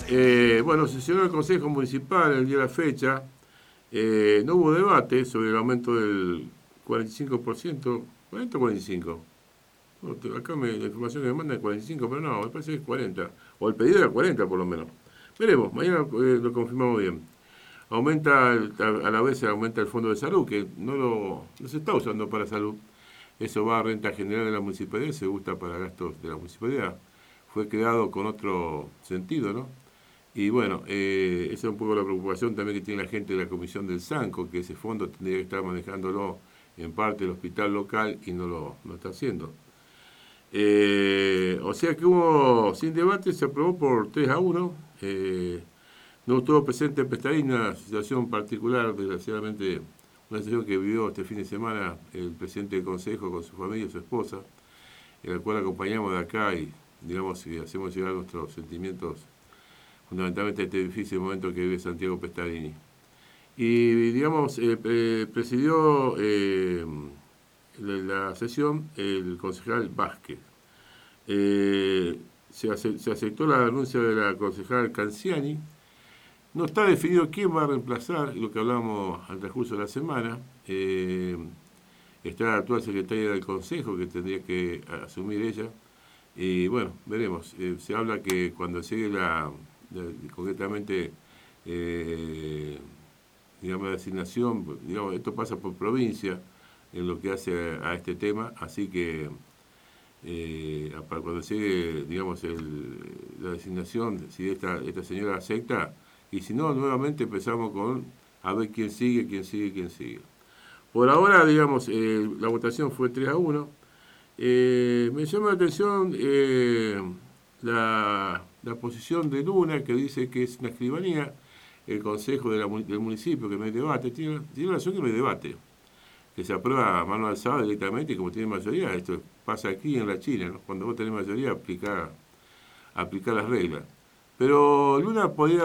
Bueno, sesionó el Consejo Municipal el día de la fecha. No hubo debate sobre el aumento del 45%. ¿40 o 45? No, acá la información que me manda es 45, pero no, me parece que es 40. O el pedido era 40 por lo menos. Veremos, mañana lo confirmamos bien. A la vez aumenta el fondo de salud, que no se está usando para salud. Eso va a renta general de la municipalidad y se gusta para gastos de la municipalidad. Fue creado con otro sentido, ¿no? Y bueno, esa es un poco la preocupación también que tiene la gente de la comisión del SANCO, que ese fondo tendría que estar manejándolo en parte el hospital local y no está haciendo. O sea que hubo, sin debate, se aprobó por 3-1. No estuvo presente en Pestalín, una situación particular, desgraciadamente, una situación que vivió este fin de semana el presidente del Consejo con su familia y su esposa, en la cual acompañamos de acá y, digamos, y hacemos llegar nuestros sentimientos fundamentalmente este difícil momento que vive Santiago Pestalini. Y, digamos, presidió la sesión el concejal Vázquez. Se aceptó la denuncia de la concejal Canciani. No está definido quién va a reemplazar, lo que hablamos al transcurso de la semana. Está la actual secretaria del Consejo, que tendría que asumir ella. Y bueno, veremos. Se habla que cuando llegue concretamente, digamos, la designación, digamos, esto pasa por provincia en lo que hace a este tema, así que para cuando llegue, digamos, la designación, si esta señora acepta, y si no, nuevamente empezamos con a ver quién sigue, quién sigue, quién sigue. Por ahora, digamos, la votación fue 3-1. Me llama la atención la posición de Luna, que dice que es una escribanía, el consejo del municipio, que no hay debate. Tiene razón que no hay debate, que se aprueba a mano alzada directamente y como tiene mayoría, esto pasa aquí en la China, ¿no? Cuando vos tenés mayoría, aplicar las reglas. Pero Luna podría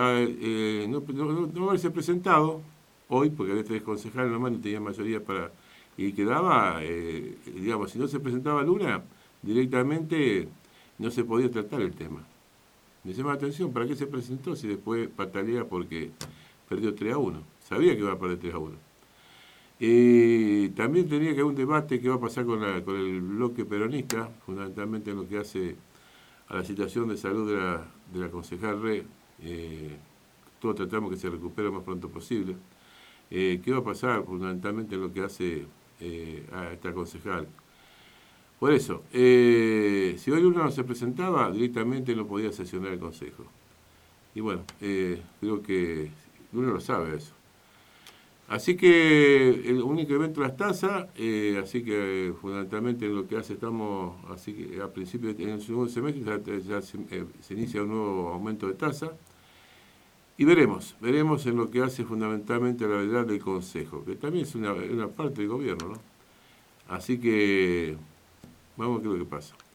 no haberse presentado hoy, porque había 3 concejales nomás, no tenía mayoría para... Y quedaba, digamos, si no se presentaba Luna, directamente no se podía tratar el tema. Me llama la atención, ¿para qué se presentó si después patalea porque perdió 3-1? Sabía que iba a perder 3-1. También tenía que haber un debate que va a pasar con el bloque peronista, fundamentalmente en lo que hace a la situación de salud de la concejal Re. Todos tratamos que se recupere lo más pronto posible. ¿Qué va a pasar fundamentalmente en lo que hace a esta concejal? Por eso, si hoy uno no se presentaba, directamente no podía sesionar el consejo. Y bueno, creo que uno lo sabe eso. Así que un incremento de las tasas, así que fundamentalmente en lo que hace estamos, así que a principio, en el segundo semestre ya se inicia un nuevo aumento de tasa. Y veremos en lo que hace fundamentalmente la verdad del Consejo, que también es una parte del gobierno, ¿no? Así que vamos a ver qué es lo que pasa.